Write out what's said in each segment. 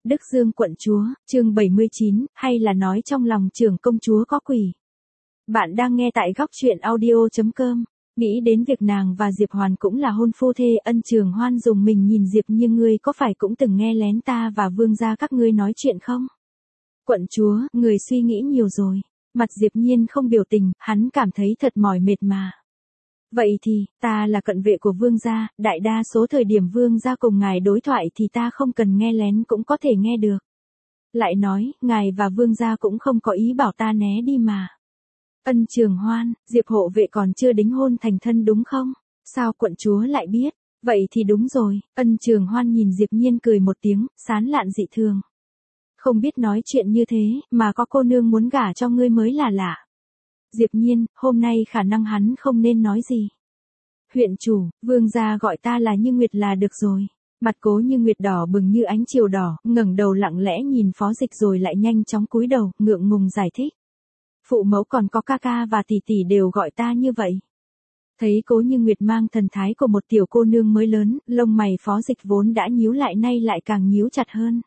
Đức Dương quận chúa, chương 79, hay là nói trong lòng trưởng công chúa có quỷ. Bạn đang nghe tại góc truyện audio.com. Nghĩ đến việc nàng và Diệp Hoàn cũng là hôn phu thê, Ân Trường Hoan dùng mình nhìn Diệp Nhiên, ngươi có phải cũng từng nghe lén ta và vương gia các ngươi nói chuyện không? Quận chúa, người suy nghĩ nhiều rồi. Mặt Diệp Nhiên không biểu tình, hắn cảm thấy thật mỏi mệt mà. Vậy thì, ta là cận vệ của vương gia, đại đa số thời điểm vương gia cùng ngài đối thoại thì ta không cần nghe lén cũng có thể nghe được. Lại nói, ngài và vương gia cũng không có ý bảo ta né đi mà. Ân Trường Hoan, Diệp hộ vệ còn chưa đính hôn thành thân đúng không? Sao quận chúa lại biết? Vậy thì đúng rồi. Ân Trường Hoan nhìn Diệp Nhiên cười một tiếng, sán lạn dị thường. Không biết nói chuyện như thế, mà có cô nương muốn gả cho ngươi mới là lạ. Diệp Nhiên, hôm nay khả năng hắn không nên nói gì. Huyện chủ, vương gia gọi ta là Như Nguyệt là được rồi. Mặt Cố Như Nguyệt đỏ bừng như ánh chiều đỏ, ngẩng đầu lặng lẽ nhìn Phó Dịch rồi lại nhanh chóng cúi đầu, ngượng ngùng giải thích. Phụ mẫu còn có ca ca và tỷ tỷ đều gọi ta như vậy. Thấy Cố Như Nguyệt mang thần thái của một tiểu cô nương mới lớn, lông mày Phó Dịch vốn đã nhíu lại nay lại càng nhíu chặt hơn.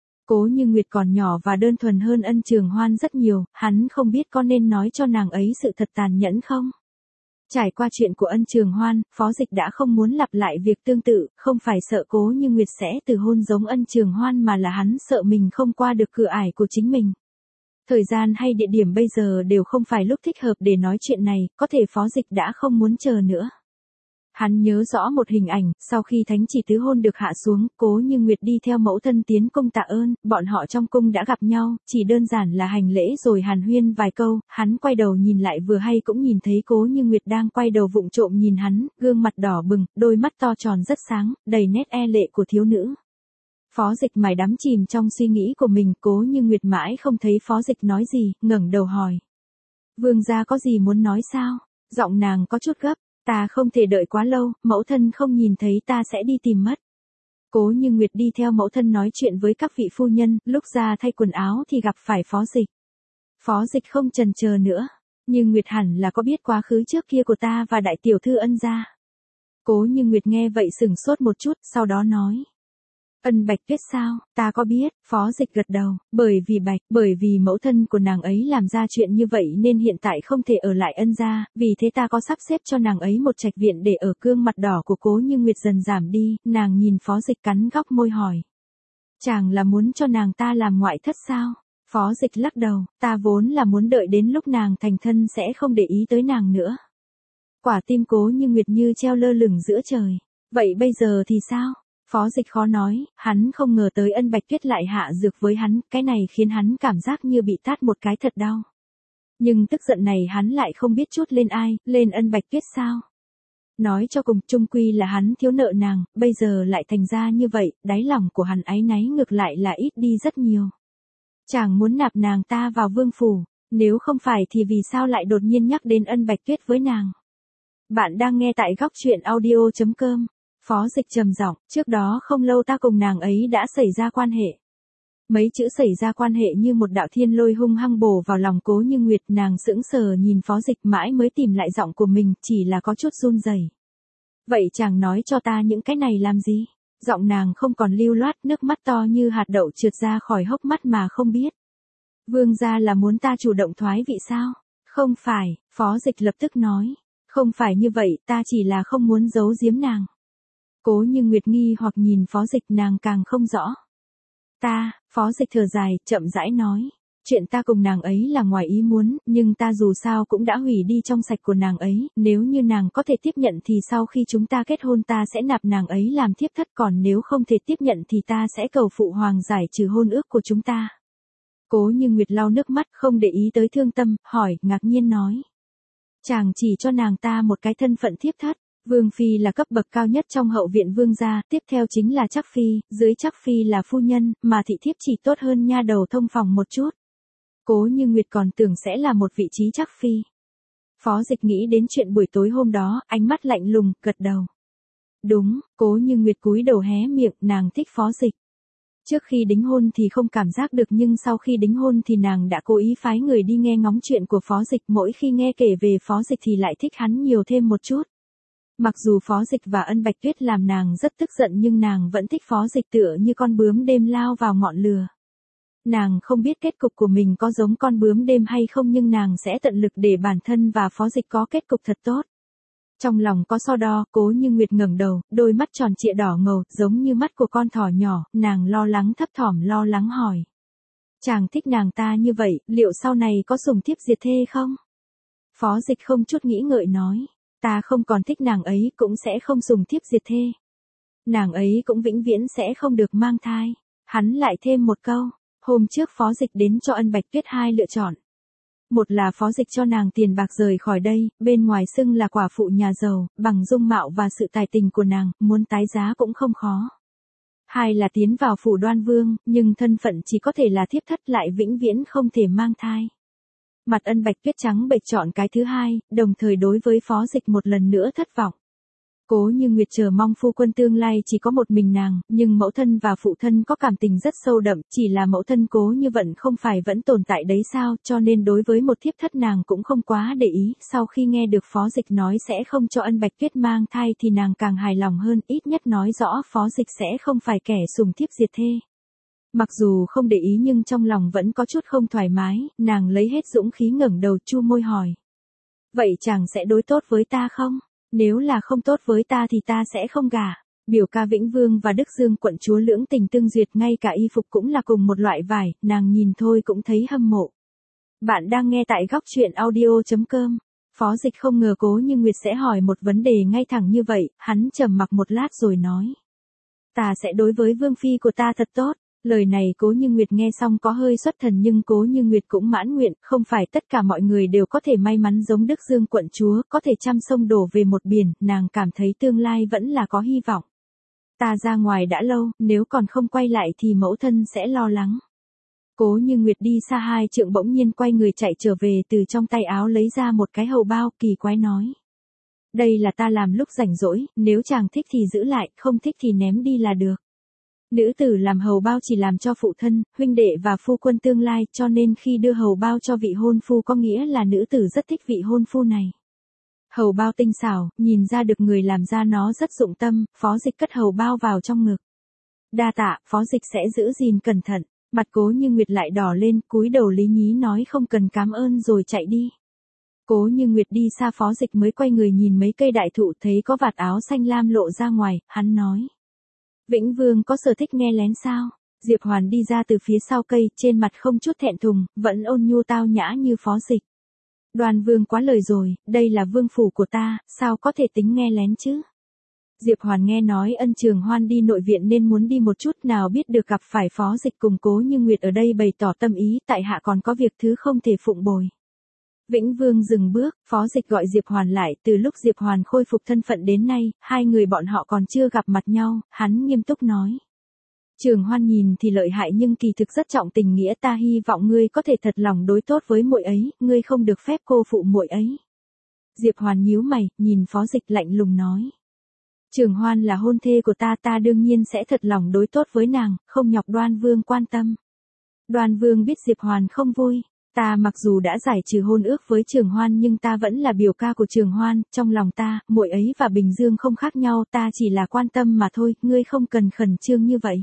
Cố Như Nguyệt còn nhỏ và đơn thuần hơn Ân Trường Hoan rất nhiều, hắn không biết có nên nói cho nàng ấy sự thật tàn nhẫn không? Trải qua chuyện của Ân Trường Hoan, Phó Dịch đã không muốn lặp lại việc tương tự, không phải sợ Cố Như Nguyệt sẽ từ hôn giống Ân Trường Hoan mà là hắn sợ mình không qua được cửa ải của chính mình. Thời gian hay địa điểm bây giờ đều không phải lúc thích hợp để nói chuyện này, có thể Phó Dịch đã không muốn chờ nữa. Hắn nhớ rõ một hình ảnh, sau khi thánh chỉ tứ hôn được hạ xuống, Cố Như Nguyệt đi theo mẫu thân tiến cung tạ ơn, bọn họ trong cung đã gặp nhau, chỉ đơn giản là hành lễ rồi hàn huyên vài câu, hắn quay đầu nhìn lại vừa hay cũng nhìn thấy Cố Như Nguyệt đang quay đầu vụng trộm nhìn hắn, gương mặt đỏ bừng, đôi mắt to tròn rất sáng, đầy nét e lệ của thiếu nữ. Phó Dịch mải đắm chìm trong suy nghĩ của mình, Cố Như Nguyệt mãi không thấy Phó Dịch nói gì, ngẩng đầu hỏi. Vương gia có gì muốn nói sao? Giọng nàng có chút gấp. Ta không thể đợi quá lâu, mẫu thân không nhìn thấy ta sẽ đi tìm mất. Cố Như Nguyệt đi theo mẫu thân nói chuyện với các vị phu nhân, lúc ra thay quần áo thì gặp phải Phó Dịch. Phó Dịch không chần chờ nữa, nhưng Nguyệt hẳn là có biết quá khứ trước kia của ta và đại tiểu thư Ân gia. Cố Như Nguyệt nghe vậy sửng sốt một chút, sau đó nói. Ân Bạch Tuyết sao, ta có biết, Phó Dịch gật đầu, bởi vì mẫu thân của nàng ấy làm ra chuyện như vậy nên hiện tại không thể ở lại Ân gia, vì thế ta có sắp xếp cho nàng ấy một trạch viện để ở. Gương mặt đỏ của Cố Như Nguyệt dần giảm đi, nàng nhìn Phó Dịch cắn góc môi hỏi. Chàng là muốn cho nàng ta làm ngoại thất sao? Phó Dịch lắc đầu, ta vốn là muốn đợi đến lúc nàng thành thân sẽ không để ý tới nàng nữa. Quả tim Cố Như Nguyệt như treo lơ lửng giữa trời. Vậy bây giờ thì sao? Phó Dịch khó nói, hắn không ngờ tới Ân Bạch Tuyết lại hạ dược với hắn, cái này khiến hắn cảm giác như bị tát một cái thật đau. Nhưng tức giận này hắn lại không biết trút lên ai, lên Ân Bạch Tuyết sao? Nói cho cùng, chung quy là hắn thiếu nợ nàng, bây giờ lại thành ra như vậy, đáy lòng của hắn áy náy ngược lại là ít đi rất nhiều. Chàng muốn nạp nàng ta vào vương phủ, nếu không phải thì vì sao lại đột nhiên nhắc đến Ân Bạch Tuyết với nàng? Bạn đang nghe tại góc truyện audio.com. Phó Dịch trầm giọng, trước đó không lâu ta cùng nàng ấy đã xảy ra quan hệ. Mấy chữ xảy ra quan hệ như một đạo thiên lôi hung hăng bổ vào lòng Cố Như Nguyệt, nàng sững sờ nhìn Phó Dịch mãi mới tìm lại giọng của mình, chỉ là có chút run rẩy. Vậy chàng nói cho ta những cái này làm gì? Giọng nàng không còn lưu loát, nước mắt to như hạt đậu trượt ra khỏi hốc mắt mà không biết. Vương gia là muốn ta chủ động thoái vị sao? Không phải, Phó Dịch lập tức nói. Không phải như vậy, ta chỉ là không muốn giấu giếm nàng. Cố Như Nguyệt nghi hoặc nhìn Phó Dịch, nàng càng không rõ. Phó Dịch thở dài, chậm rãi nói. Chuyện ta cùng nàng ấy là ngoài ý muốn, nhưng ta dù sao cũng đã hủy đi trong sạch của nàng ấy, nếu như nàng có thể tiếp nhận thì sau khi chúng ta kết hôn ta sẽ nạp nàng ấy làm thiếp thất, còn nếu không thể tiếp nhận thì ta sẽ cầu phụ hoàng giải trừ hôn ước của chúng ta. Cố Như Nguyệt lau nước mắt, không để ý tới thương tâm, hỏi, ngạc nhiên nói. Chàng chỉ cho nàng ta một cái thân phận thiếp thất. Vương phi là cấp bậc cao nhất trong hậu viện vương gia, tiếp theo chính là Trắc phi, dưới Trắc phi là phu nhân, mà thị thiếp chỉ tốt hơn nha đầu thông phòng một chút. Cố Như Nguyệt còn tưởng sẽ là một vị trí Trắc phi. Phó Dịch nghĩ đến chuyện buổi tối hôm đó, ánh mắt lạnh lùng, gật đầu. Đúng, Cố Như Nguyệt cúi đầu hé miệng, nàng thích Phó Dịch. Trước khi đính hôn thì không cảm giác được, nhưng sau khi đính hôn thì nàng đã cố ý phái người đi nghe ngóng chuyện của Phó Dịch, mỗi khi nghe kể về Phó Dịch thì lại thích hắn nhiều thêm một chút. Mặc dù Phó Dịch và Ân Bạch Tuyết làm nàng rất tức giận nhưng nàng vẫn thích Phó Dịch tựa như con bướm đêm lao vào ngọn lửa. Nàng không biết kết cục của mình có giống con bướm đêm hay không nhưng nàng sẽ tận lực để bản thân và Phó Dịch có kết cục thật tốt. Trong lòng có so đo, Cố Như Nguyệt ngẩng đầu, đôi mắt tròn trịa đỏ ngầu, giống như mắt của con thỏ nhỏ, nàng lo lắng thấp thỏm lo lắng hỏi. Chàng thích nàng ta như vậy, liệu sau này có sủng thiếp diệt thê không? Phó Dịch không chút nghĩ ngợi nói, ta không còn thích nàng ấy cũng sẽ không sủng thiếp diệt thê. Nàng ấy cũng vĩnh viễn sẽ không được mang thai. Hắn lại thêm một câu, hôm trước Phó Dịch đến cho Ân Bạch Tuyết hai lựa chọn. Một là Phó Dịch cho nàng tiền bạc rời khỏi đây, bên ngoài xưng là quả phụ nhà giàu, bằng dung mạo và sự tài tình của nàng, muốn tái giá cũng không khó. Hai là tiến vào phủ Đoan Vương, nhưng thân phận chỉ có thể là thiếp thất lại vĩnh viễn không thể mang thai. Mặt Ân Bạch Tuyết trắng bệch chọn cái thứ hai, đồng thời đối với Phó Dịch một lần nữa thất vọng. Cố Như Nguyệt chờ mong phu quân tương lai chỉ có một mình nàng, nhưng mẫu thân và phụ thân có cảm tình rất sâu đậm, chỉ là mẫu thân Cố Như Vận không phải vẫn tồn tại đấy sao, cho nên đối với một thiếp thất nàng cũng không quá để ý, sau khi nghe được Phó Dịch nói sẽ không cho Ân Bạch Tuyết mang thai thì nàng càng hài lòng hơn, ít nhất nói rõ Phó Dịch sẽ không phải kẻ sủng thiếp diệt thê. Mặc dù không để ý nhưng trong lòng vẫn có chút không thoải mái, nàng lấy hết dũng khí ngẩng đầu chu môi hỏi. Vậy chàng sẽ đối tốt với ta không? Nếu là không tốt với ta thì ta sẽ không gả. Biểu ca Vĩnh Vương và Đức Dương quận chúa lưỡng tình tương duyệt, ngay cả y phục cũng là cùng một loại vải, nàng nhìn thôi cũng thấy hâm mộ. Bạn đang nghe tại góc truyện audio.com. Phó Dịch không ngờ Cố Như Nguyệt sẽ hỏi một vấn đề ngay thẳng như vậy, hắn trầm mặc một lát rồi nói. Ta sẽ đối với Vương Phi của ta thật tốt. Lời này Cố Như Nguyệt nghe xong có hơi xuất thần nhưng Cố Như Nguyệt cũng mãn nguyện, không phải tất cả mọi người đều có thể may mắn giống Đức Dương quận chúa, có thể trăm sông đổ về một biển, nàng cảm thấy tương lai vẫn là có hy vọng. Ta ra ngoài đã lâu, nếu còn không quay lại thì mẫu thân sẽ lo lắng. Cố Như Nguyệt đi xa 2 trượng bỗng nhiên quay người chạy trở về, từ trong tay áo lấy ra một cái hầu bao, kỳ quái nói. Đây là ta làm lúc rảnh rỗi, nếu chàng thích thì giữ lại, không thích thì ném đi là được. Nữ tử làm hầu bao chỉ làm cho phụ thân, huynh đệ và phu quân tương lai, cho nên khi đưa hầu bao cho vị hôn phu có nghĩa là nữ tử rất thích vị hôn phu này. Hầu bao tinh xảo, nhìn ra được người làm ra nó rất dụng tâm, Phó Dịch cất hầu bao vào trong ngực. Đa tạ, Phó Dịch sẽ giữ gìn cẩn thận. Mặt Cố Như Nguyệt lại đỏ lên, cúi đầu lý nhí nói không cần cảm ơn rồi chạy đi. Cố Như Nguyệt đi xa Phó Dịch mới quay người nhìn mấy cây đại thụ, thấy có vạt áo xanh lam lộ ra ngoài, hắn nói. Vĩnh Vương có sở thích nghe lén sao? Diệp Hoàn đi ra từ phía sau cây, trên mặt không chút thẹn thùng, vẫn ôn nhu tao nhã như Phó Dịch. Đoan Vương quá lời rồi, đây là vương phủ của ta, sao có thể tính nghe lén chứ? Diệp Hoàn nghe nói Ân Trường Hoan đi nội viện nên muốn đi một chút, nào biết được gặp phải Phó Dịch cùng Cố Như Nguyệt ở đây bày tỏ tâm ý, tại hạ còn có việc thứ không thể phụng bồi. Vĩnh Vương dừng bước, Phó Dịch gọi Diệp Hoàn lại, từ lúc Diệp Hoàn khôi phục thân phận đến nay, hai người bọn họ còn chưa gặp mặt nhau, hắn nghiêm túc nói. Trường Hoan nhìn thì lợi hại nhưng kỳ thực rất trọng tình nghĩa, ta hy vọng ngươi có thể thật lòng đối tốt với muội ấy, ngươi không được phép cô phụ muội ấy. Diệp Hoàn nhíu mày, nhìn Phó Dịch lạnh lùng nói. Trường Hoan là hôn thê của ta, ta đương nhiên sẽ thật lòng đối tốt với nàng, không nhọc Đoan Vương quan tâm. Đoan Vương biết Diệp Hoàn không vui. Ta mặc dù đã giải trừ hôn ước với Trường Hoan nhưng ta vẫn là biểu ca của Trường Hoan, trong lòng ta, muội ấy và Bình Dương không khác nhau, ta chỉ là quan tâm mà thôi, ngươi không cần khẩn trương như vậy.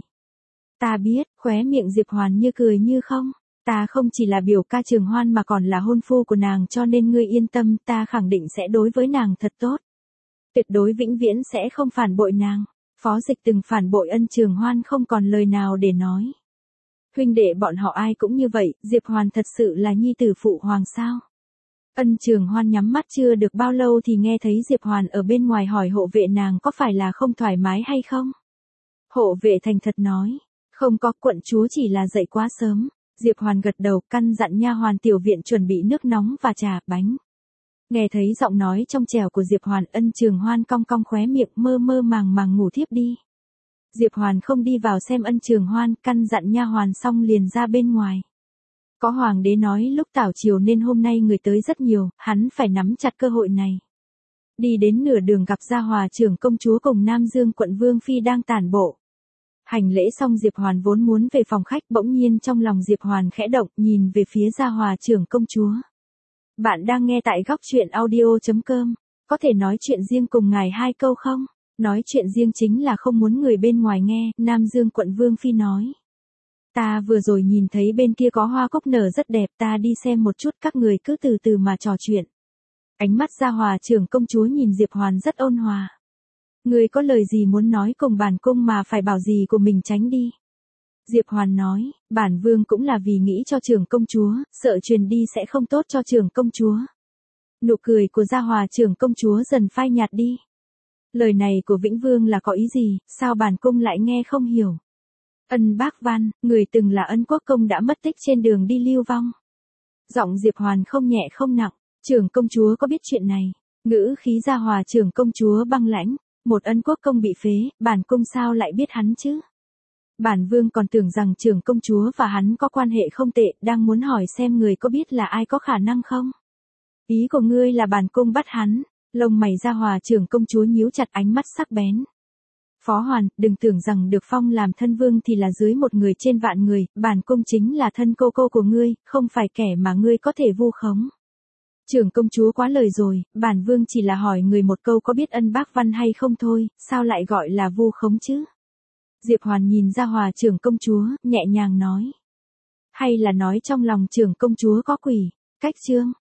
Ta biết, khóe miệng Diệp Hoàn như cười như không, ta không chỉ là biểu ca Trường Hoan mà còn là hôn phu của nàng, cho nên ngươi yên tâm, ta khẳng định sẽ đối với nàng thật tốt. Tuyệt đối vĩnh viễn sẽ không phản bội nàng. Phó Dịch từng phản bội Ân Trường Hoan không còn lời nào để nói. Huynh đệ bọn họ ai cũng như vậy, Diệp Hoàn thật sự là nhi tử phụ hoàng sao? Ân Trường Hoan nhắm mắt chưa được bao lâu thì nghe thấy Diệp Hoàn ở bên ngoài hỏi hộ vệ nàng có phải là không thoải mái hay không? Hộ vệ thành thật nói, không có, quận chúa chỉ là dậy quá sớm. Diệp Hoàn gật đầu, căn dặn nha hoàn tiểu viện chuẩn bị nước nóng và trà, bánh. Nghe thấy giọng nói trong trẻo của Diệp Hoàn, Ân Trường Hoan cong cong khóe miệng, mơ mơ màng màng ngủ thiếp đi. Diệp Hoàn không đi vào xem Ân Trường Hoan, căn dặn nha hoàn xong liền ra bên ngoài. Có hoàng đế nói lúc tảo triều nên hôm nay người tới rất nhiều, hắn phải nắm chặt cơ hội này. Đi đến nửa đường gặp Gia Hòa trưởng công chúa cùng Nam Dương quận Vương Phi đang tản bộ. Hành lễ xong Diệp Hoàn vốn muốn về phòng khách, bỗng nhiên trong lòng Diệp Hoàn khẽ động, nhìn về phía Gia Hòa trưởng công chúa. Bạn đang nghe tại góc truyện audio.com. Có thể nói chuyện riêng cùng ngài 2 câu không? Nói chuyện riêng chính là không muốn người bên ngoài nghe, Nam Dương quận Vương Phi nói. Ta vừa rồi nhìn thấy bên kia có hoa cúc nở rất đẹp, ta đi xem một chút, các người cứ từ từ mà trò chuyện. Ánh mắt Gia Hòa trưởng công chúa nhìn Diệp Hoàn rất ôn hòa. Người có lời gì muốn nói cùng bản cung mà phải bảo gì của mình tránh đi. Diệp Hoàn nói, bản vương cũng là vì nghĩ cho trưởng công chúa, sợ truyền đi sẽ không tốt cho trưởng công chúa. Nụ cười của Gia Hòa trưởng công chúa dần phai nhạt đi. Lời này của Vĩnh Vương là có ý gì, sao bản cung lại nghe không hiểu. Ân Bác Văn, người từng là Ân Quốc công đã mất tích trên đường đi lưu vong. Giọng Diệp Hoàn không nhẹ không nặng, trưởng công chúa có biết chuyện này. Ngữ khí Gia Hòa trưởng công chúa băng lãnh, một Ân Quốc công bị phế, bản cung sao lại biết hắn chứ? Bản vương còn tưởng rằng trưởng công chúa và hắn có quan hệ không tệ, đang muốn hỏi xem người có biết là ai có khả năng không? Ý của ngươi là bản cung bắt hắn, lông mày Gia Hòa trưởng công chúa nhíu chặt, ánh mắt sắc bén. Phó Hoàn, đừng tưởng rằng được phong làm thân vương thì là dưới một người trên vạn người, bản cung chính là thân cô của ngươi, không phải kẻ mà ngươi có thể vu khống. Trưởng công chúa quá lời rồi, bản vương chỉ là hỏi người một câu có biết Ân Bác Văn hay không thôi, sao lại gọi là vu khống chứ? Diệp Hoàn nhìn Gia Hòa trưởng công chúa, nhẹ nhàng nói. Hay là nói trong lòng trưởng công chúa có quỷ? Cách chương